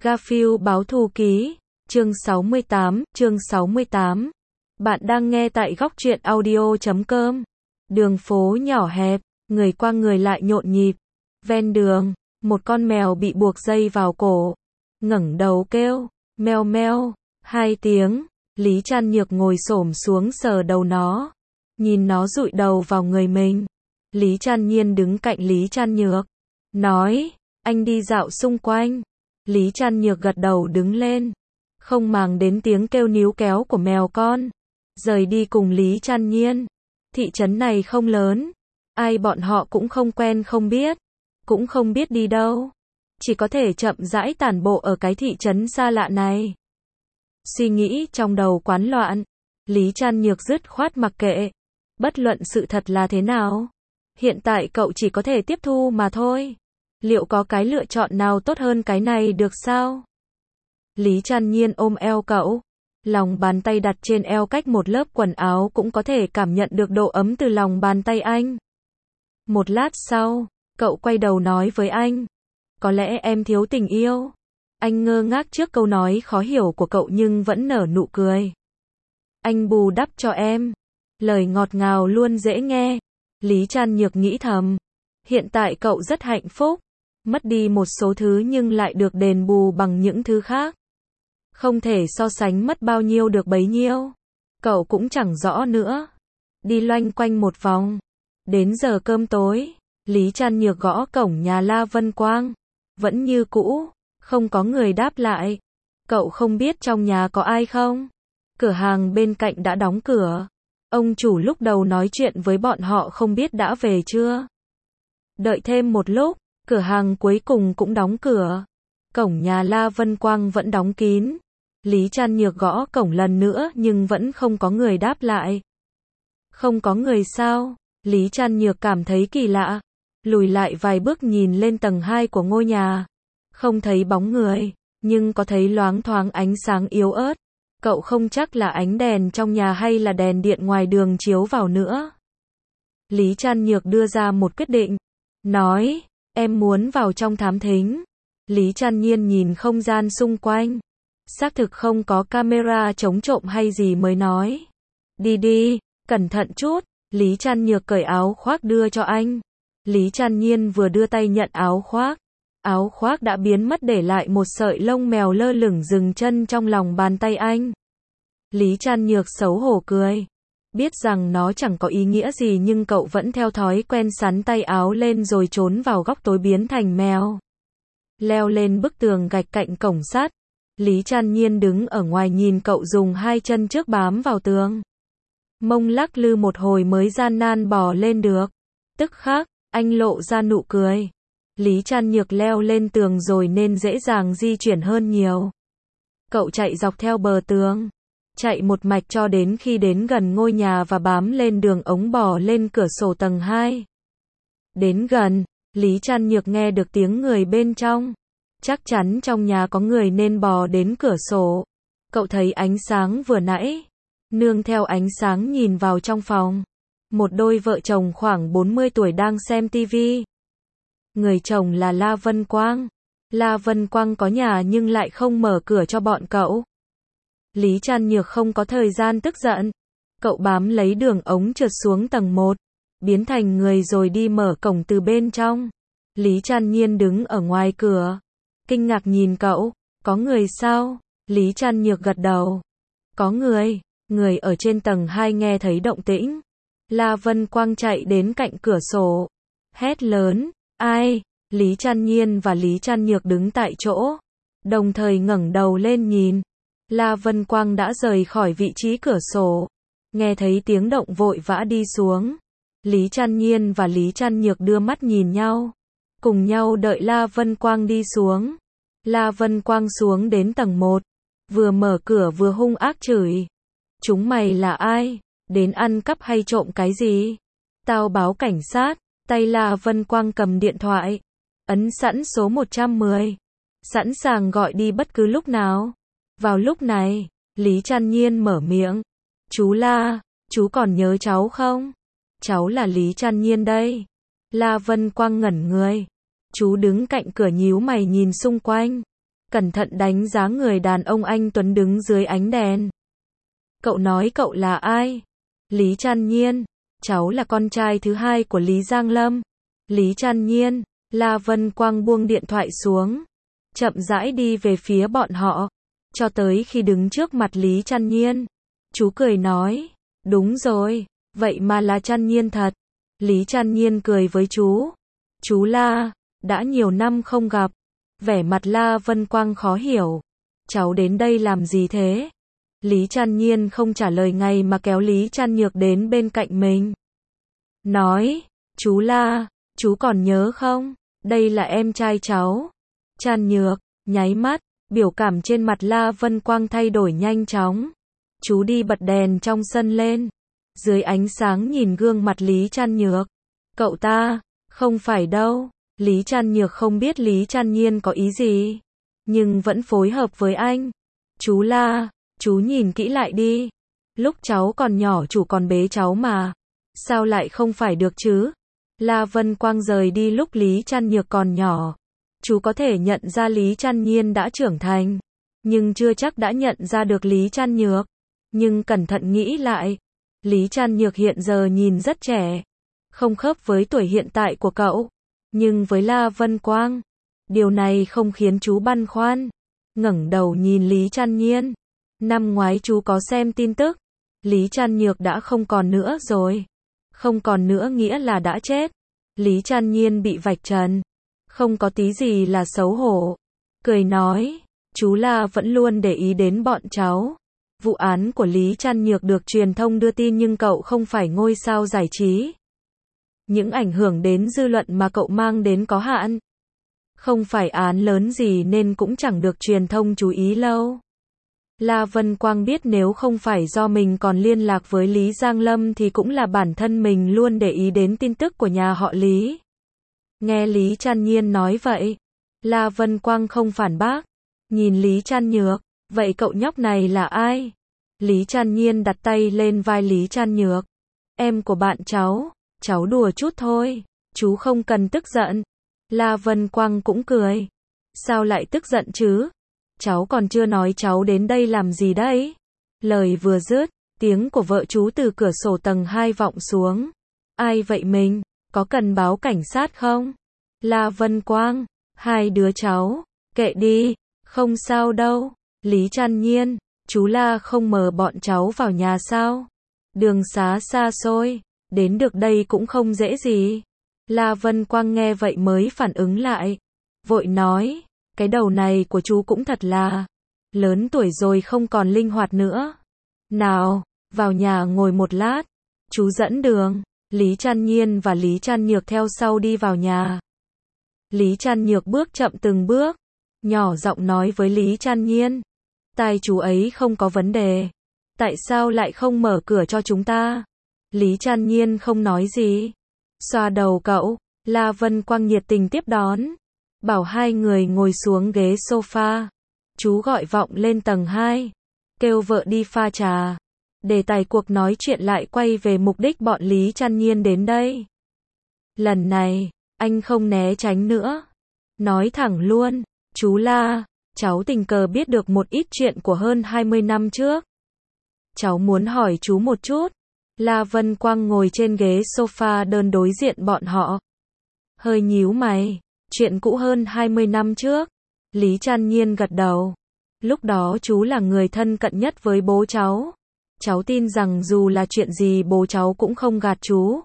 Garfield báo thù ký, chương 68. Bạn đang nghe tại góc truyện audio.com. Đường phố nhỏ hẹp, người qua người lại nhộn nhịp. Ven đường, một con mèo bị buộc dây vào cổ, ngẩng đầu kêu, meo meo, 2 tiếng. Lý Trăn Nhược ngồi xổm xuống sờ đầu nó, nhìn nó dụi đầu vào người mình. Lý Trăn Nhiên đứng cạnh Lý Trăn Nhược, nói, anh đi dạo xung quanh. Lý Trăn Nhược gật đầu đứng lên, không màng đến tiếng kêu níu kéo của mèo con, rời đi cùng Lý Trăn Nhiên. Thị trấn này không lớn, ai bọn họ cũng không quen không biết, cũng không biết đi đâu, chỉ có thể chậm rãi tản bộ ở cái thị trấn xa lạ này. Suy nghĩ trong đầu quán loạn, Lý Trăn Nhược dứt khoát mặc kệ, bất luận sự thật là thế nào, hiện tại cậu chỉ có thể tiếp thu mà thôi. Liệu có cái lựa chọn nào tốt hơn cái này được sao? Lý Trăn Nhiên ôm eo cậu, lòng bàn tay đặt trên eo cách một lớp quần áo cũng có thể cảm nhận được độ ấm từ lòng bàn tay anh. Một lát sau, cậu quay đầu nói với anh, có lẽ em thiếu tình yêu. Anh ngơ ngác trước câu nói khó hiểu của cậu nhưng vẫn nở nụ cười. Anh bù đắp cho em. Lời ngọt ngào luôn dễ nghe. Lý Trăn Nhược nghĩ thầm, hiện tại cậu rất hạnh phúc, mất đi một số thứ nhưng lại được đền bù bằng những thứ khác. Không thể so sánh mất bao nhiêu được bấy nhiêu. Cậu cũng chẳng rõ nữa. Đi loanh quanh một vòng. Đến giờ cơm tối, Lý Trăn Nhược gõ cổng nhà La Vân Quang. Vẫn như cũ, không có người đáp lại. Cậu không biết trong nhà có ai không? Cửa hàng bên cạnh đã đóng cửa. Ông chủ lúc đầu nói chuyện với bọn họ không biết đã về chưa. Đợi thêm một lúc, cửa hàng cuối cùng cũng đóng cửa. Cổng nhà La Vân Quang vẫn đóng kín. Lý Trăn Nhược gõ cổng lần nữa nhưng vẫn không có người đáp lại. Không có người sao? Lý Trăn Nhược cảm thấy kỳ lạ. Lùi lại vài bước nhìn lên tầng 2 của ngôi nhà. Không thấy bóng người, nhưng có thấy loáng thoáng ánh sáng yếu ớt. Cậu không chắc là ánh đèn trong nhà hay là đèn điện ngoài đường chiếu vào nữa. Lý Trăn Nhược đưa ra một quyết định. Nói, em muốn vào trong thám thính. Lý Trăn Nhiên nhìn không gian xung quanh. Xác thực không có camera chống trộm hay gì mới nói. Đi đi, cẩn thận chút. Lý Trăn Nhược cởi áo khoác đưa cho anh. Lý Trăn Nhiên vừa đưa tay nhận áo khoác. Áo khoác đã biến mất để lại một sợi lông mèo lơ lửng dừng chân trong lòng bàn tay anh. Lý Trăn Nhược xấu hổ cười. Biết rằng nó chẳng có ý nghĩa gì nhưng cậu vẫn theo thói quen sắn tay áo lên rồi trốn vào góc tối biến thành mèo. Leo lên bức tường gạch cạnh cổng sắt. Lý Trăn Nhiên đứng ở ngoài nhìn cậu dùng 2 chân trước bám vào tường. Mông lắc lư một hồi mới gian nan bò lên được. Tức khắc, anh lộ ra nụ cười. Lý Trăn Nhược leo lên tường rồi nên dễ dàng di chuyển hơn nhiều. Cậu chạy dọc theo bờ tường, chạy một mạch cho đến khi đến gần ngôi nhà và bám lên đường ống bò lên cửa sổ tầng 2. Đến gần, Lý Trăn Nhược nghe được tiếng người bên trong. Chắc chắn trong nhà có người nên bò đến cửa sổ. Cậu thấy ánh sáng vừa nãy, nương theo ánh sáng nhìn vào trong phòng. Một đôi vợ chồng khoảng 40 tuổi đang xem tivi. Người chồng là La Vân Quang. La Vân Quang có nhà nhưng lại không mở cửa cho bọn cậu. Lý Trăn Nhược không có thời gian tức giận. Cậu bám lấy đường ống trượt xuống tầng 1, biến thành người rồi đi mở cổng từ bên trong. Lý Trăn Nhiên đứng ở ngoài cửa, kinh ngạc nhìn cậu. Có người sao? Lý Trăn Nhược gật đầu. Có người. Người ở trên tầng 2 nghe thấy động tĩnh. La Vân Quang chạy đến cạnh cửa sổ, hét lớn, ai? Lý Trăn Nhiên và Lý Trăn Nhược đứng tại chỗ, đồng thời ngẩng đầu lên nhìn. La Vân Quang đã rời khỏi vị trí cửa sổ, nghe thấy tiếng động vội vã đi xuống. Lý Trăn Nhiên và Lý Trăn Nhược đưa mắt nhìn nhau, cùng nhau đợi La Vân Quang đi xuống. La Vân Quang xuống đến tầng 1, vừa mở cửa vừa hung ác chửi. Chúng mày là ai? Đến ăn cắp hay trộm cái gì? Tao báo cảnh sát. Tay La Vân Quang cầm điện thoại, ấn sẵn số 110, sẵn sàng gọi đi bất cứ lúc nào. Vào lúc này, Lý Trăn Nhiên mở miệng. Chú La, chú còn nhớ cháu không? Cháu là Lý Trăn Nhiên đây. La Vân Quang ngẩn người. Chú đứng cạnh cửa nhíu mày nhìn xung quanh. cẩn thận đánh giá người đàn ông anh tuấn đứng dưới ánh đèn. Cậu nói cậu là ai? Lý Trăn Nhiên. Cháu là con trai thứ hai của Lý Giang Lâm. Lý Trăn Nhiên. La Vân Quang buông điện thoại xuống, chậm rãi đi về phía bọn họ, cho tới khi đứng trước mặt Lý Trăn Nhiên. Chú cười nói, đúng rồi, vậy mà là Trăn Nhiên thật. Lý Trăn Nhiên cười với chú. Chú La, đã nhiều năm không gặp. Vẻ mặt La Vân Quang khó hiểu. Cháu đến đây làm gì thế? Lý Trăn Nhiên không trả lời ngay mà kéo Lý Trăn Nhược đến bên cạnh mình. Nói, chú La, chú còn nhớ không? Đây là em trai cháu. Trăn Nhược, nháy mắt, biểu cảm trên mặt La Vân Quang thay đổi nhanh chóng. Chú đi bật đèn trong sân lên. Dưới ánh sáng nhìn gương mặt Lý Trăn Nhược. Cậu ta, không phải đâu. Lý Trăn Nhược không biết Lý Trăn Nhiên có ý gì, nhưng vẫn phối hợp với anh. Chú La, chú nhìn kỹ lại đi. Lúc cháu còn nhỏ chủ còn bế cháu mà. Sao lại không phải được chứ? La Vân Quang rời đi lúc Lý Trăn Nhược còn nhỏ. Chú có thể nhận ra Lý Trăn Nhiên đã trưởng thành, nhưng chưa chắc đã nhận ra được Lý Trăn Nhược. Nhưng cẩn thận nghĩ lại, Lý Trăn Nhược hiện giờ nhìn rất trẻ, không khớp với tuổi hiện tại của cậu. Nhưng với La Vân Quang, điều này không khiến chú băn khoăn. Ngẩng đầu nhìn Lý Trăn Nhiên. Năm ngoái chú có xem tin tức, Lý Trăn Nhược đã không còn nữa rồi. Không còn nữa nghĩa là đã chết. Lý Trăn Nhiên bị vạch trần, không có tí gì là xấu hổ. Cười nói, chú La vẫn luôn để ý đến bọn cháu. Vụ án của Lý Trăn Nhược được truyền thông đưa tin nhưng cậu không phải ngôi sao giải trí. Những ảnh hưởng đến dư luận mà cậu mang đến có hạn. Không phải án lớn gì nên cũng chẳng được truyền thông chú ý lâu. La Vân Quang biết nếu không phải do mình còn liên lạc với Lý Giang Lâm thì cũng là bản thân mình luôn để ý đến tin tức của nhà họ Lý. Nghe Lý Trăn Nhiên nói vậy, La Vân Quang không phản bác. Nhìn Lý Trăn Nhược, vậy cậu nhóc này là ai? Lý Trăn Nhiên đặt tay lên vai Lý Trăn Nhược. Em của bạn cháu đùa chút thôi, chú không cần tức giận. La Vân Quang cũng cười. Sao lại tức giận chứ? Cháu còn chưa nói cháu đến đây làm gì đấy. Lời vừa dứt, tiếng của vợ chú từ cửa sổ tầng 2 vọng xuống. Ai vậy mình? Có cần báo cảnh sát không? La Vân Quang, hai đứa cháu, kệ đi, không sao đâu. Lý Trăn Nhiên, chú La không mời bọn cháu vào nhà sao? Đường xá xa xôi, đến được đây cũng không dễ gì. La Vân Quang nghe vậy mới phản ứng lại, vội nói, cái đầu này của chú cũng thật là lớn tuổi rồi không còn linh hoạt nữa. Nào, vào nhà ngồi một lát, chú dẫn đường. Lý Trăn Nhiên và Lý Trăn Nhược theo sau đi vào nhà. Lý Trăn Nhược bước chậm từng bước, nhỏ giọng nói với Lý Trăn Nhiên, tai chú ấy không có vấn đề, tại sao lại không mở cửa cho chúng ta? Lý Trăn Nhiên không nói gì, xoa đầu cậu. La Vân Quang nhiệt tình tiếp đón, bảo hai người ngồi xuống ghế sofa. Chú gọi vọng lên tầng 2, kêu vợ đi pha trà. Đề tài cuộc nói chuyện lại quay về mục đích bọn Lý Trăn Nhiên đến đây. Lần này, anh không né tránh nữa. Nói thẳng luôn, chú La, cháu tình cờ biết được một ít chuyện của hơn 20 năm trước. Cháu muốn hỏi chú một chút. La Vân Quang ngồi trên ghế sofa đơn đối diện bọn họ. Hơi nhíu mày, chuyện cũ hơn 20 năm trước. Lý Trăn Nhiên gật đầu. Lúc đó chú là người thân cận nhất với bố cháu. Cháu tin rằng dù là chuyện gì bố cháu cũng không gạt chú.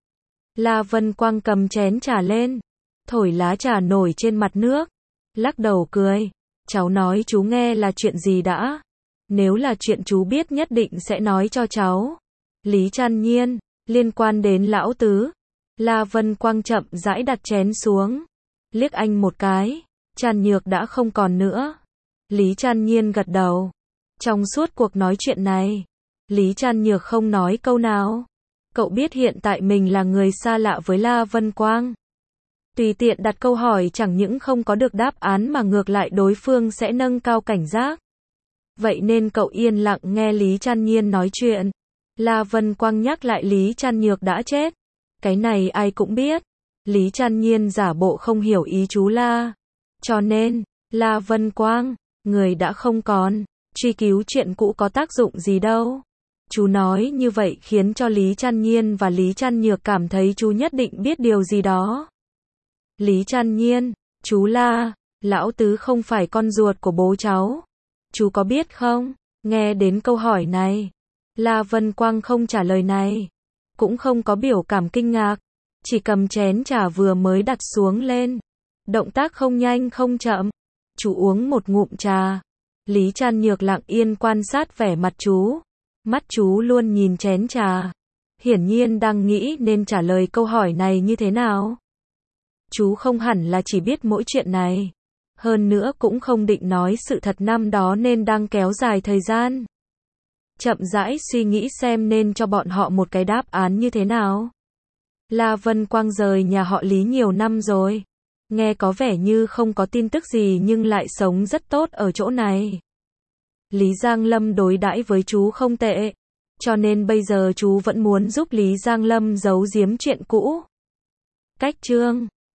La Vân Quang cầm chén trà lên, thổi lá trà nổi trên mặt nước, lắc đầu cười. Cháu nói chú nghe là chuyện gì đã? Nếu là chuyện chú biết nhất định sẽ nói cho cháu. Lý Trăn Nhiên, liên quan đến lão tứ. La Vân Quang chậm rãi đặt chén xuống, liếc anh một cái. Trăn Nhược đã không còn nữa. Lý Trăn Nhiên gật đầu. Trong suốt cuộc nói chuyện này, Lý Trăn Nhược không nói câu nào. Cậu biết hiện tại mình là người xa lạ với La Vân Quang. Tùy tiện đặt câu hỏi chẳng những không có được đáp án mà ngược lại đối phương sẽ nâng cao cảnh giác. Vậy nên cậu yên lặng nghe Lý Trăn Nhiên nói chuyện. La Vân Quang nhắc lại Lý Trăn Nhược đã chết. Cái này ai cũng biết. Lý Trăn Nhiên giả bộ không hiểu ý chú La. Cho nên, La Vân Quang, người đã không còn, truy cứu chuyện cũ có tác dụng gì đâu. Chú nói như vậy khiến cho Lý Trăn Nhiên và Lý Trăn Nhược cảm thấy chú nhất định biết điều gì đó. Lý Trăn Nhiên, chú La, lão tứ không phải con ruột của bố cháu. Chú có biết không? Nghe đến câu hỏi này, La Vân Quang không trả lời này, cũng không có biểu cảm kinh ngạc, chỉ cầm chén trà vừa mới đặt xuống lên. Động tác không nhanh không chậm. Chú uống một ngụm trà. Lý Trăn Nhược lặng yên quan sát vẻ mặt chú. Mắt chú luôn nhìn chén trà. Hiển nhiên đang nghĩ nên trả lời câu hỏi này như thế nào. Chú không hẳn là chỉ biết mỗi chuyện này. Hơn nữa cũng không định nói sự thật năm đó nên đang kéo dài thời gian. Chậm rãi suy nghĩ xem nên cho bọn họ một cái đáp án như thế nào. La Vân Quang rời nhà họ Lý nhiều năm rồi. Nghe có vẻ như không có tin tức gì nhưng lại sống rất tốt ở chỗ này. Lý Giang Lâm đối đãi với chú không tệ. Cho nên bây giờ chú vẫn muốn giúp Lý Giang Lâm giấu giếm chuyện cũ. Cách chương